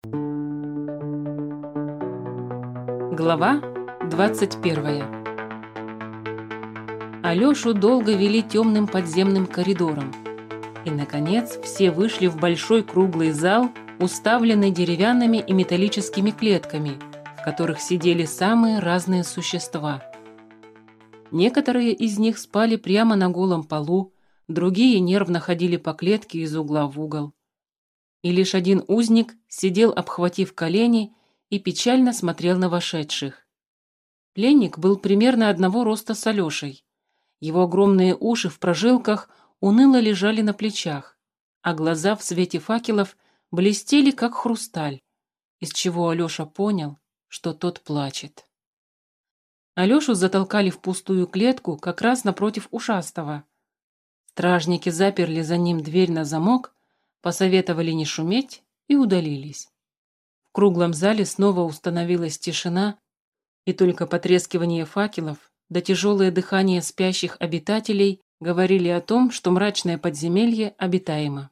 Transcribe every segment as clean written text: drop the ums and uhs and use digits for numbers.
Глава 21. Алёшу долго вели темным подземным коридором. И, наконец, все вышли в большой круглый зал, уставленный деревянными и металлическими клетками, в которых сидели самые разные существа. Некоторые из них спали прямо на голом полу, другие нервно ходили по клетке из угла в угол. И лишь один узник сидел, обхватив колени, и печально смотрел на вошедших. Пленник был примерно одного роста с Алешей. Его огромные уши в прожилках уныло лежали на плечах, а глаза в свете факелов блестели, как хрусталь, из чего Алеша понял, что тот плачет. Алешу затолкали в пустую клетку как раз напротив ушастого. Стражники заперли за ним дверь на замок, посоветовали не шуметь и удалились. В круглом зале снова установилась тишина, и только потрескивание факелов да тяжелое дыхание спящих обитателей говорили о том, что мрачное подземелье обитаемо.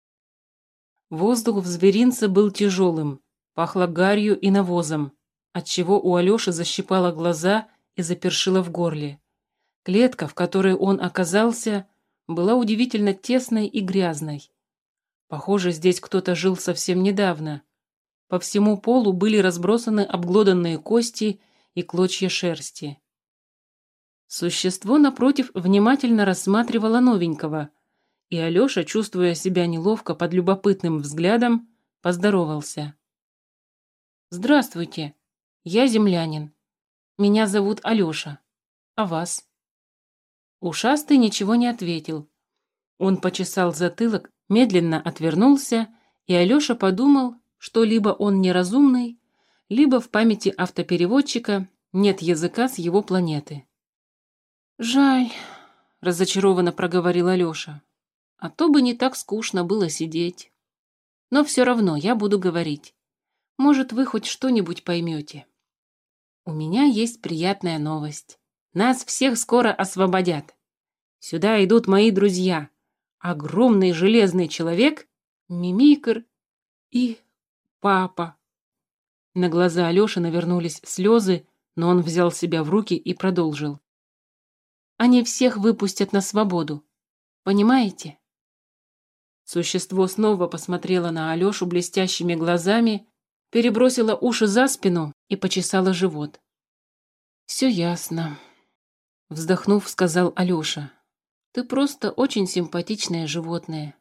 Воздух в зверинце был тяжелым, пахло гарью и навозом, отчего у Алеши защипало глаза и запершило в горле. Клетка, в которой он оказался, была удивительно тесной и грязной. Похоже, здесь кто-то жил совсем недавно. По всему полу были разбросаны обглоданные кости и клочья шерсти. Существо, напротив, внимательно рассматривало новенького, и Алеша, чувствуя себя неловко под любопытным взглядом, поздоровался. «Здравствуйте, я землянин. Меня зовут Алеша. А вас?» Ушастый ничего не ответил. Он почесал затылок, медленно отвернулся, и Алеша подумал, что либо он неразумный, либо в памяти автопереводчика нет языка с его планеты. «Жаль», — разочарованно проговорил Алеша, «а то бы не так скучно было сидеть. Но все равно я буду говорить. Может, вы хоть что-нибудь поймете. У меня есть приятная новость. Нас всех скоро освободят. Сюда идут мои друзья. Огромный железный человек, мимикр и папа». На глаза Алёши навернулись слезы, но он взял себя в руки и продолжил. «Они всех выпустят на свободу. Понимаете?» Существо снова посмотрело на Алёшу блестящими глазами, перебросило уши за спину и почесало живот. «Все ясно», — вздохнув, сказал Алёша. «Ты просто очень симпатичное животное».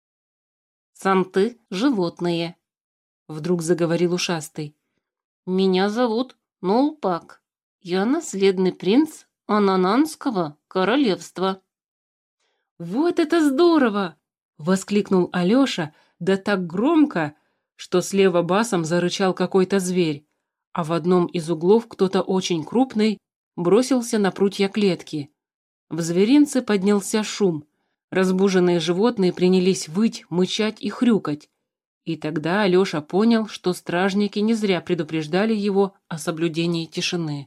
«Сам ты животное», — вдруг заговорил ушастый. «Меня зовут Нулпак. Я наследный принц Анананского королевства». «Вот это здорово!» — воскликнул Алеша, да так громко, что слева басом зарычал какой-то зверь, а в одном из углов кто-то очень крупный бросился на прутья клетки. В зверинце поднялся шум. Разбуженные животные принялись выть, мычать и хрюкать. И тогда Алеша понял, что стражники не зря предупреждали его о соблюдении тишины.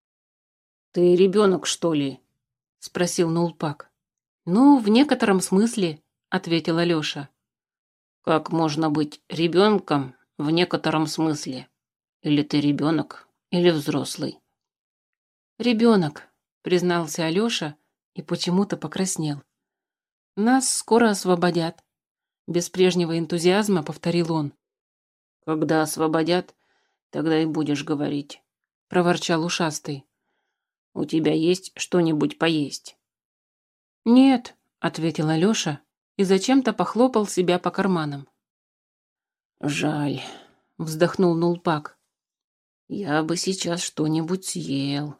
«Ты ребенок, что ли?» — спросил Нулпак. «Ну, в некотором смысле», — ответил Алеша. «Как можно быть ребенком в некотором смысле? Или ты ребенок, или взрослый?» «Ребенок», — признался Алеша и почему-то покраснел. «Нас скоро освободят», — без прежнего энтузиазма повторил он. «Когда освободят, тогда и будешь говорить», — проворчал ушастый. «У тебя есть что-нибудь поесть?» «Нет», — ответил Алеша и зачем-то похлопал себя по карманам. «Жаль», — вздохнул Нулпак. «Я бы сейчас что-нибудь съел».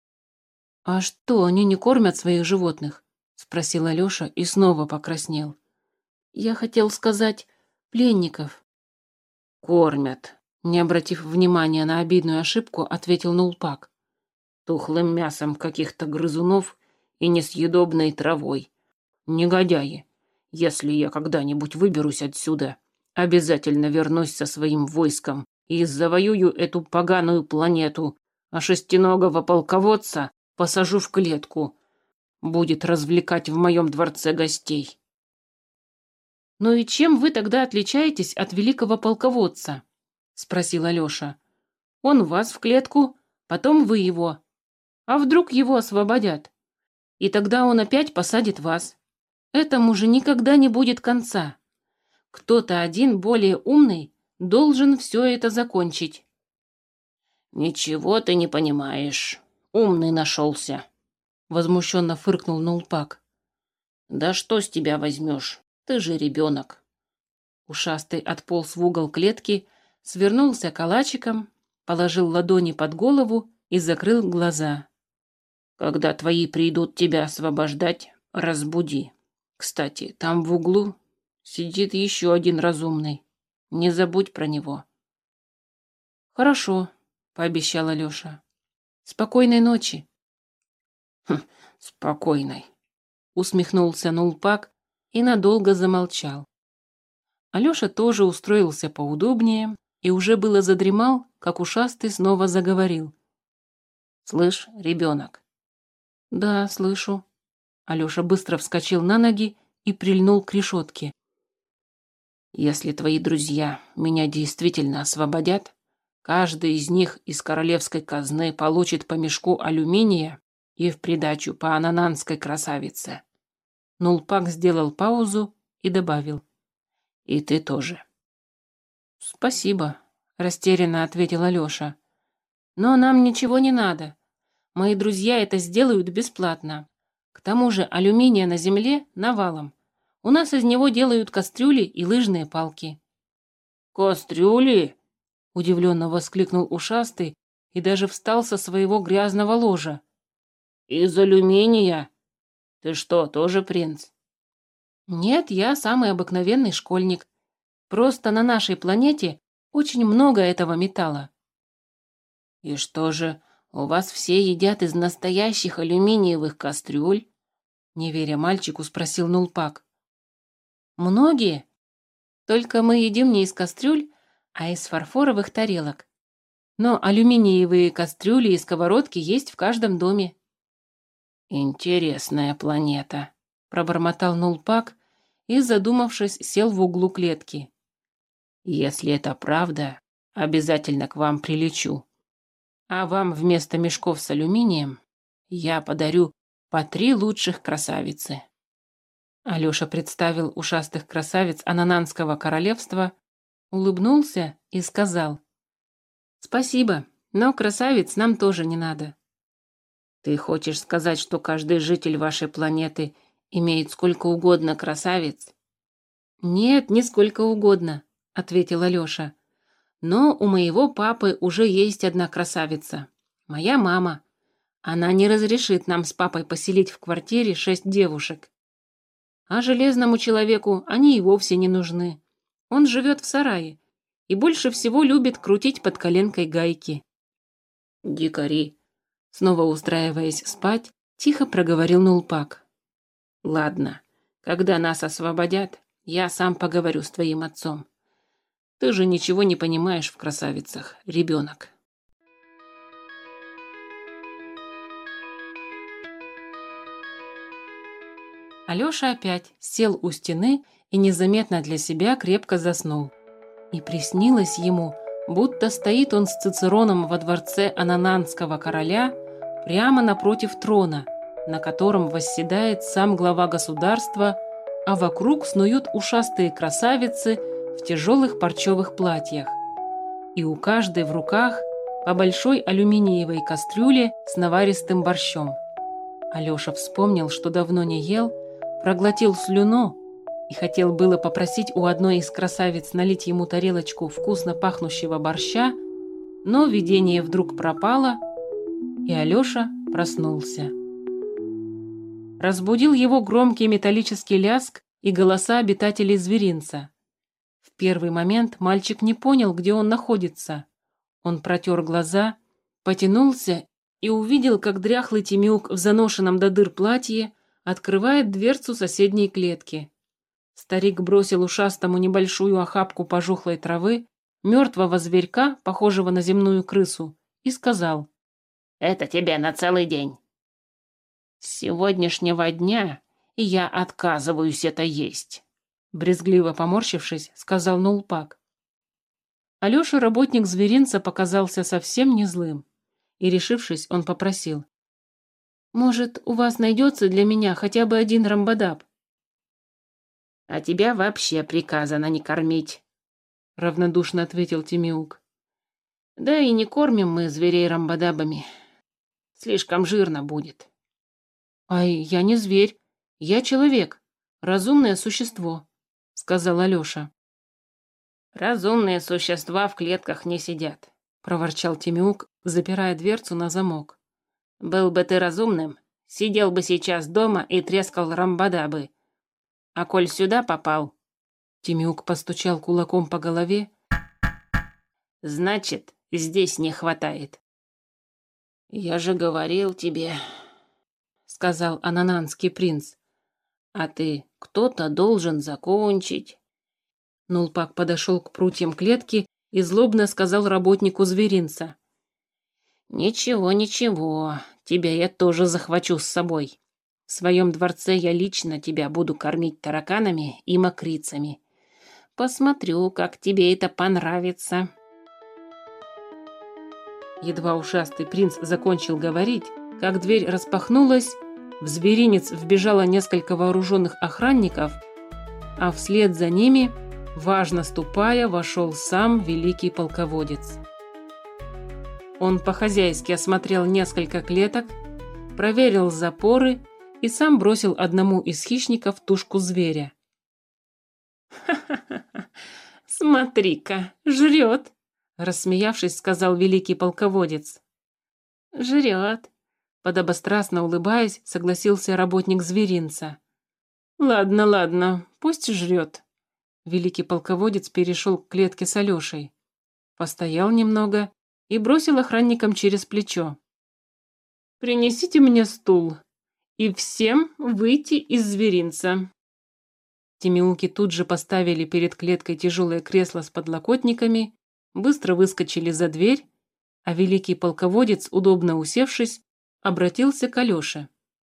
«А что, они не кормят своих животных?» — спросил Алеша и снова покраснел. «Я хотел сказать, пленников». «Кормят», — не обратив внимания на обидную ошибку, ответил Нулпак. «Тухлым мясом каких-то грызунов и несъедобной травой. Негодяи, если я когда-нибудь выберусь отсюда, обязательно вернусь со своим войском и завоюю эту поганую планету, а шестиногого полководца посажу в клетку. Будет развлекать в моем дворце гостей». «Ну и чем вы тогда отличаетесь от великого полководца?» спросил Алёша. «Он вас в клетку, потом вы его. А вдруг его освободят? И тогда он опять посадит вас. Этому же никогда не будет конца. Кто-то один более умный должен все это закончить». «Ничего ты не понимаешь. Умный нашелся», — возмущенно фыркнул Нулпак. «Да что с тебя возьмешь? Ты же ребенок». Ушастый отполз в угол клетки, свернулся калачиком, положил ладони под голову и закрыл глаза. «Когда твои придут тебя освобождать, разбуди. Кстати, там в углу сидит еще один разумный. Не забудь про него». «Хорошо», — пообещал Алёша. «Спокойной ночи». Спокойной», — усмехнулся Нулпак и надолго замолчал. Алёша тоже устроился поудобнее и уже было задремал, как ушастый снова заговорил. «Слышь, ребенок». «Да, слышу». Алёша быстро вскочил на ноги и прильнул к решетке. «Если твои друзья меня действительно освободят, каждый из них из королевской казны получит по мешку алюминия и в придачу по анананской красавице». Нулпак сделал паузу и добавил. «И ты тоже». «Спасибо», — растерянно ответил Алёша. «Но нам ничего не надо. Мои друзья это сделают бесплатно. К тому же алюминия на земле навалом. У нас из него делают кастрюли и лыжные палки». «Кастрюли?» — удивленно воскликнул ушастый и даже встал со своего грязного ложа. «Из алюминия? Ты что, тоже принц?» «Нет, я самый обыкновенный школьник. Просто на нашей планете очень много этого металла». «И что же, у вас все едят из настоящих алюминиевых кастрюль?» Не веря мальчику, спросил Нулпак. «Многие. Только мы едим не из кастрюль, а из фарфоровых тарелок. Но алюминиевые кастрюли и сковородки есть в каждом доме». «Интересная планета», — пробормотал Нулпак и, задумавшись, сел в углу клетки. «Если это правда, обязательно к вам прилечу. А вам вместо мешков с алюминием я подарю по 3 лучших красавицы». Алёша представил ушастых красавиц Анананского королевства, улыбнулся и сказал: «Спасибо, но красавиц нам тоже не надо». «Ты хочешь сказать, что каждый житель вашей планеты имеет сколько угодно красавиц?» «Нет, не сколько угодно», — ответил Алёша. «Но у моего папы уже есть одна красавица. Моя мама. Она не разрешит нам с папой поселить в квартире 6 девушек. А железному человеку они и вовсе не нужны. Он живет в сарае и больше всего любит крутить под коленкой гайки». «Дикари», — снова устраиваясь спать, тихо проговорил Нулпак. «Ладно, когда нас освободят, я сам поговорю с твоим отцом. Ты же ничего не понимаешь в красавицах, ребенок». Алёша опять сел у стены и незаметно для себя крепко заснул. И приснилось ему, будто стоит он с Цицероном во дворце Анананского короля прямо напротив трона, на котором восседает сам глава государства, а вокруг снуют ушастые красавицы в тяжелых парчевых платьях. И у каждой в руках по большой алюминиевой кастрюле с наваристым борщом. Алёша вспомнил, что давно не ел, проглотил слюну и хотел было попросить у одной из красавиц налить ему тарелочку вкусно пахнущего борща, но видение вдруг пропало, и Алёша проснулся. Разбудил его громкий металлический лязг и голоса обитателей зверинца. В первый момент мальчик не понял, где он находится. Он протер глаза, потянулся и увидел, как дряхлый Тимюк в заношенном до дыр платье открывает дверцу соседней клетки. Старик бросил ушастому небольшую охапку пожухлой травы, мертвого зверька, похожего на земную крысу, и сказал: «Это тебе на целый день. С сегодняшнего дня я отказываюсь это есть», брезгливо поморщившись, сказал Нулпак. Алёша, работник зверинца, показался совсем не злым. И, решившись, он попросил: «Может, у вас найдется для меня хотя бы один рамбадаб?» «А тебя вообще приказано не кормить», — равнодушно ответил Тимеук. «Да и не кормим мы зверей рамбадабами. Слишком жирно будет». «Ай, я не зверь, я человек, разумное существо», — сказал Алёша. «Разумные существа в клетках не сидят», — проворчал Тимеук, запирая дверцу на замок. «Был бы ты разумным, сидел бы сейчас дома и трескал рамбадабы. А коль сюда попал...» Тимеук постучал кулаком по голове. «Значит, здесь не хватает». «Я же говорил тебе», — сказал анананский принц. «А ты кто-то должен закончить». Нулпак подошел к прутьям клетки и злобно сказал работнику зверинца: «Ничего, ничего, тебя я тоже захвачу с собой. В своем дворце я лично тебя буду кормить тараканами и мокрицами. Посмотрю, как тебе это понравится». Едва ушастый принц закончил говорить, как дверь распахнулась, в зверинец вбежало несколько вооруженных охранников, а вслед за ними, важно ступая, вошел сам великий полководец. Он по-хозяйски осмотрел несколько клеток, проверил запоры и сам бросил одному из хищников тушку зверя. «Ха-ха-ха! Смотри-ка, жрет!» — рассмеявшись, сказал великий полководец. «Жрет!» — подобострастно улыбаясь, согласился работник зверинца. «Ладно, ладно, пусть жрет». Великий полководец перешел к клетке с Алешей. Постоял немного и бросил охранникам через плечо: «Принесите мне стул и всем выйти из зверинца». Тимеуки тут же поставили перед клеткой тяжелое кресло с подлокотниками, быстро выскочили за дверь, а великий полководец, удобно усевшись, обратился к Алёше: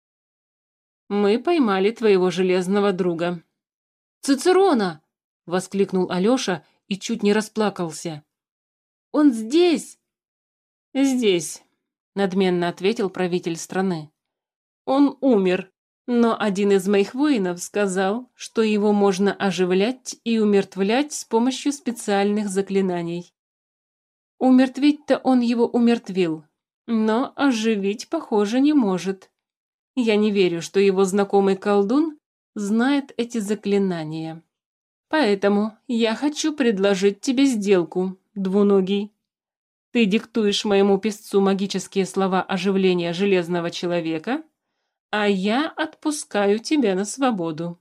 «Мы поймали твоего железного друга». «Цицерона!» — воскликнул Алёша и чуть не расплакался. «Он здесь!» «Здесь», — надменно ответил правитель страны. «Он умер, но один из моих воинов сказал, что его можно оживлять и умертвлять с помощью специальных заклинаний. Умертвить-то он его умертвил, но оживить, похоже, не может. Я не верю, что его знакомый колдун знает эти заклинания. Поэтому я хочу предложить тебе сделку, двуногий. Ты диктуешь моему песцу магические слова оживления железного человека, а я отпускаю тебя на свободу».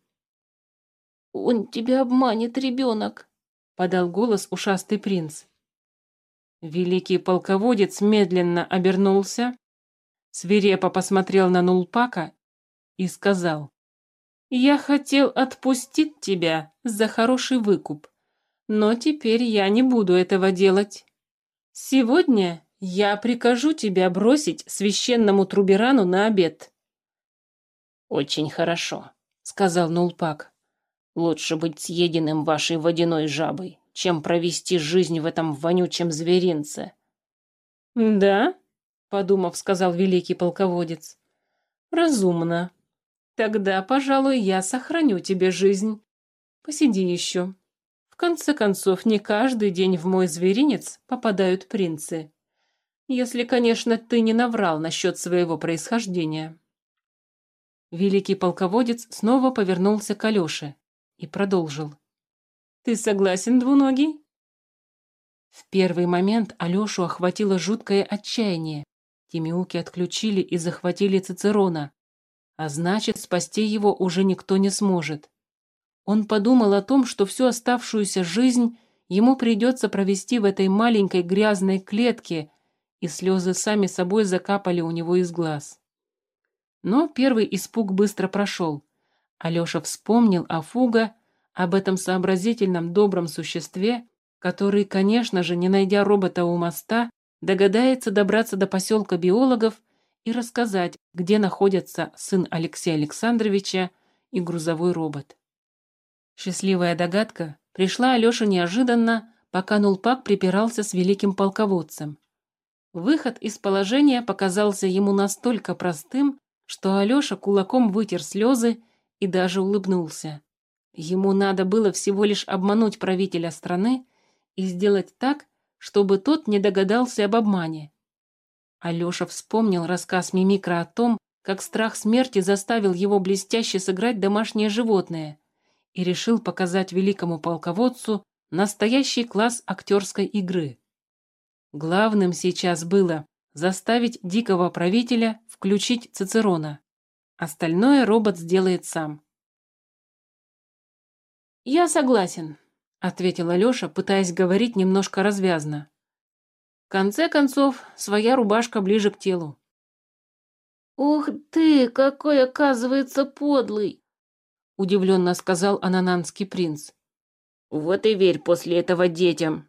«Он тебя обманет, ребенок», — подал голос ушастый принц. Великий полководец медленно обернулся, свирепо посмотрел на Нулпака и сказал: «Я хотел отпустить тебя за хороший выкуп, но теперь я не буду этого делать. Сегодня я прикажу тебя бросить священному Труберану на обед». «Очень хорошо», — сказал Нулпак. «Лучше быть съеденным вашей водяной жабой, чем провести жизнь в этом вонючем зверинце». «Да?» — подумав, сказал великий полководец. «Разумно. Тогда, пожалуй, я сохраню тебе жизнь. Посиди еще. В конце концов, не каждый день в мой зверинец попадают принцы. Если, конечно, ты не наврал насчет своего происхождения». Великий полководец снова повернулся к Алёше и продолжил: «Ты согласен, двуногий?» В первый момент Алёшу охватило жуткое отчаяние. Тимеуки отключили и захватили Цицерона, а значит, спасти его уже никто не сможет. Он подумал о том, что всю оставшуюся жизнь ему придется провести в этой маленькой грязной клетке, и слезы сами собой закапали у него из глаз. Но первый испуг быстро прошел. Алёша вспомнил о Фуга, об этом сообразительном добром существе, который, конечно же, не найдя робота у моста, догадается добраться до поселка биологов и рассказать, где находятся сын Алексея Александровича и грузовой робот. Счастливая догадка пришла Алёше неожиданно, пока Нулпак припирался с великим полководцем. Выход из положения показался ему настолько простым, что Алеша кулаком вытер слезы и даже улыбнулся. Ему надо было всего лишь обмануть правителя страны и сделать так, чтобы тот не догадался об обмане. Алеша вспомнил рассказ Мимикра о том, как страх смерти заставил его блестяще сыграть домашнее животное, и решил показать великому полководцу настоящий класс актерской игры. Главным сейчас было заставить дикого правителя включить Цицерона. Остальное робот сделает сам. «Я согласен», — ответил Алеша, пытаясь говорить немножко развязно. В конце концов, своя рубашка ближе к телу. «Ух ты, какой, оказывается, подлый!» — удивленно сказал анананский принц. «Вот и верь после этого детям».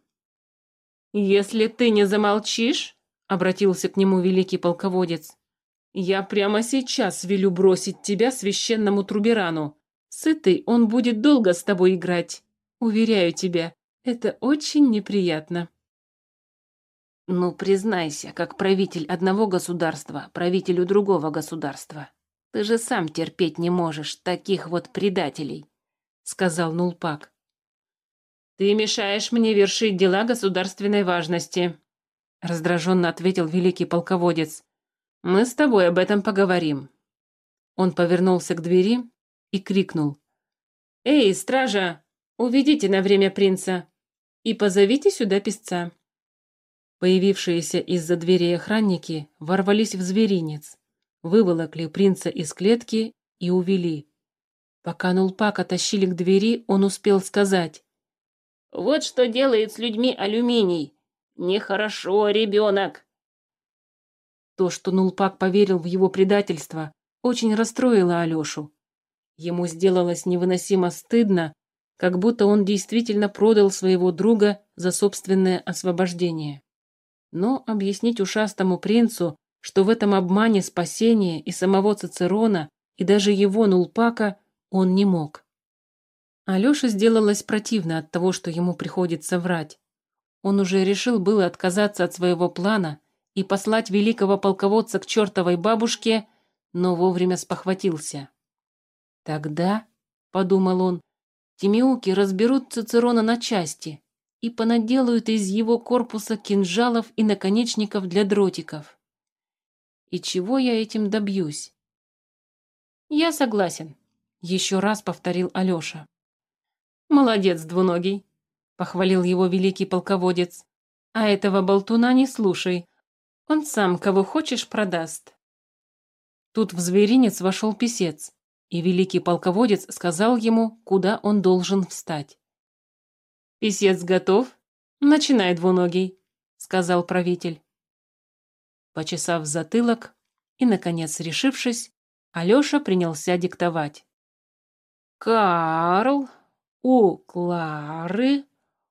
«Если ты не замолчишь», — обратился к нему великий полководец, «я прямо сейчас велю бросить тебя священному Труберану. Сытый он будет долго с тобой играть. Уверяю тебя, это очень неприятно». «Ну, признайся, как правитель одного государства, правителю другого государства. Ты же сам терпеть не можешь таких вот предателей», — сказал Нулпак. «Ты мешаешь мне вершить дела государственной важности», — раздраженно ответил великий полководец. «Мы с тобой об этом поговорим». Он повернулся к двери и крикнул. «Эй, стража, уведите на время принца и позовите сюда песца». Появившиеся из-за двери охранники ворвались в зверинец, выволокли принца из клетки и увели. Пока Нулпака тащили к двери, он успел сказать: «Вот что делает с людьми алюминий. Нехорошо, ребенок». То, что Нулпак поверил в его предательство, очень расстроило Алешу. Ему сделалось невыносимо стыдно, как будто он действительно продал своего друга за собственное освобождение. Но объяснить ушастому принцу, что в этом обмане спасение и самого Цицерона, и даже его Нулпака, он не мог. Алёше сделалось противно от того, что ему приходится врать. Он уже решил было отказаться от своего плана и послать великого полководца к чертовой бабушке, но вовремя спохватился. «Тогда, — подумал он, — тимеуки разберут Цицерона на части и понаделают из его корпуса кинжалов и наконечников для дротиков. И чего я этим добьюсь?» «Я согласен», — еще раз повторил Алеша. «Молодец, двуногий», — похвалил его великий полководец. «А этого болтуна не слушай. Он сам кого хочешь продаст». Тут в зверинец вошел писец, и великий полководец сказал ему, куда он должен встать. «Писец готов? Начинай, двуногий», — сказал правитель. Почесав затылок и, наконец, решившись, Алеша принялся диктовать. «Карл у Клары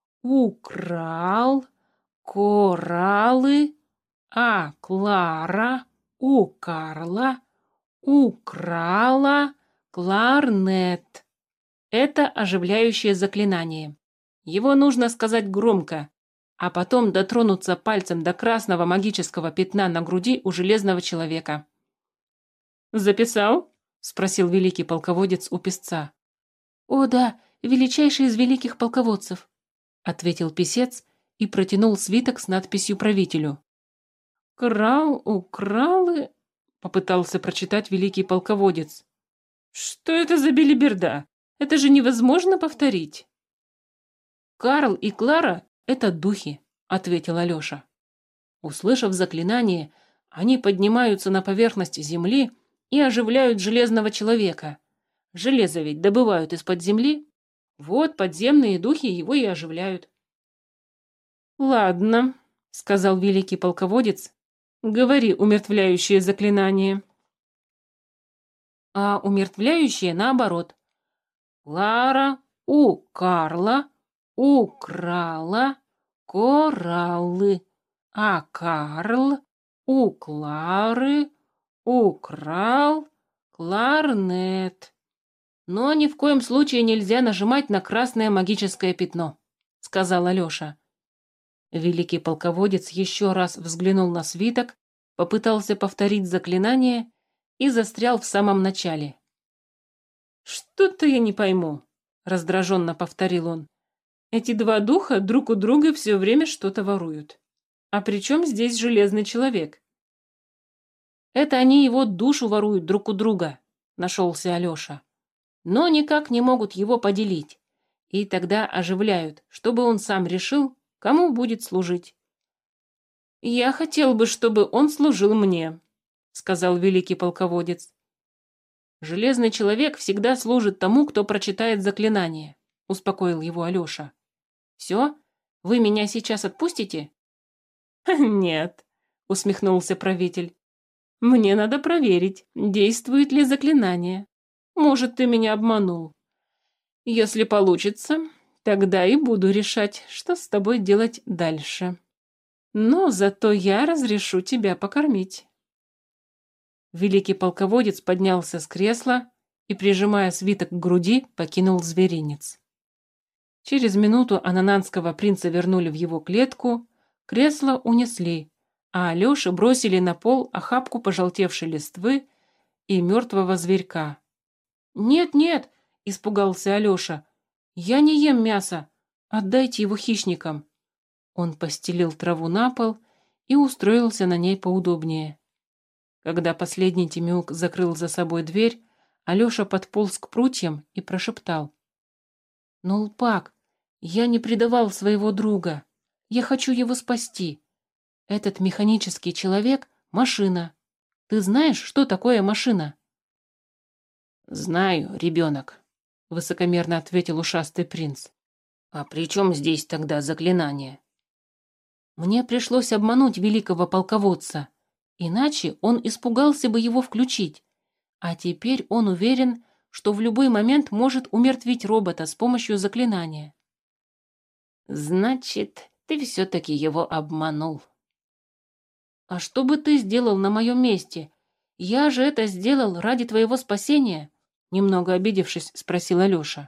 украл кораллы, а Клара у Карла украла кларнет». Это оживляющее заклинание. Его нужно сказать громко, а потом дотронуться пальцем до красного магического пятна на груди у железного человека. «Записал?» — спросил великий полководец у писца. «О да, величайший из великих полководцев», — ответил писец и протянул свиток с надписью правителю. «Крал, укралы», — попытался прочитать великий полководец. «Что это за белиберда? Это же невозможно повторить». «Карл и Клара — это духи», — ответил Алеша. Услышав заклинание, они поднимаются на поверхность земли и оживляют железного человека. Железо ведь добывают из-под земли. Вот подземные духи его и оживляют. «Ладно», — сказал великий полководец, — «говори умертвляющее заклинание». А умертвляющее наоборот. Клара у Карла украла кораллы, а Карл у Клары украл кларнет. Но ни в коем случае нельзя нажимать на красное магическое пятно, сказал Алеша. Великий полководец еще раз взглянул на свиток, попытался повторить заклинание и застрял в самом начале. «Что-то я не пойму», — раздраженно повторил он. «Эти два духа друг у друга все время что-то воруют. А при чем здесь железный человек?» «Это они его душу воруют друг у друга», — нашелся Алеша. «Но никак не могут его поделить. И тогда оживляют, чтобы он сам решил, кому будет служить». «Я хотел бы, чтобы он служил мне», — сказал великий полководец. «Железный человек всегда служит тому, кто прочитает заклинание», — успокоил его Алеша. «Все? Вы меня сейчас отпустите?» «Нет», — усмехнулся правитель. «Мне надо проверить, действует ли заклинание. Может, ты меня обманул. Если получится, тогда и буду решать, что с тобой делать дальше. Но зато я разрешу тебя покормить». Великий полководец поднялся с кресла и, прижимая свиток к груди, покинул зверинец. Через минуту анананского принца вернули в его клетку, кресло унесли, а Алёше бросили на пол охапку пожелтевшей листвы и мертвого зверька. «Нет-нет», — испугался Алёша, — «я не ем мясо, отдайте его хищникам». Он постелил траву на пол и устроился на ней поудобнее. Когда последний Тимюк закрыл за собой дверь, Алёша подполз к прутьям и прошептал: «Нулпак, я не предавал своего друга. Я хочу его спасти. Этот механический человек — машина. Ты знаешь, что такое машина?» «Знаю, ребенок», — высокомерно ответил ушастый принц. «А при чем здесь тогда заклинание?» «Мне пришлось обмануть великого полководца. Иначе он испугался бы его включить. А теперь он уверен, что в любой момент может умертвить робота с помощью заклинания». «Значит, ты все-таки его обманул». «А что бы ты сделал на моем месте? Я же это сделал ради твоего спасения», — немного обидевшись, спросил Алеша.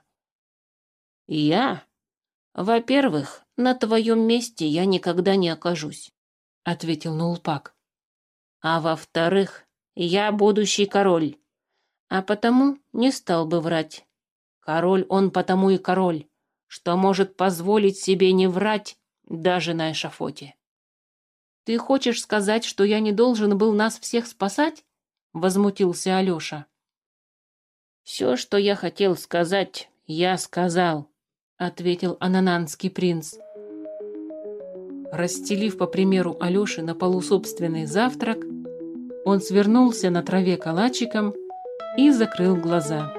«Я? Во-первых, на твоем месте я никогда не окажусь», — ответил Нулпак. «А во-вторых, я будущий король, а потому не стал бы врать. Король он потому и король, что может позволить себе не врать даже на эшафоте». «Ты хочешь сказать, что я не должен был нас всех спасать?» — возмутился Алеша. «Все, что я хотел сказать, я сказал», — ответил анананский принц. Расстелив, по примеру Алеши, на полу собственный завтрак, он свернулся на траве калачиком и закрыл глаза.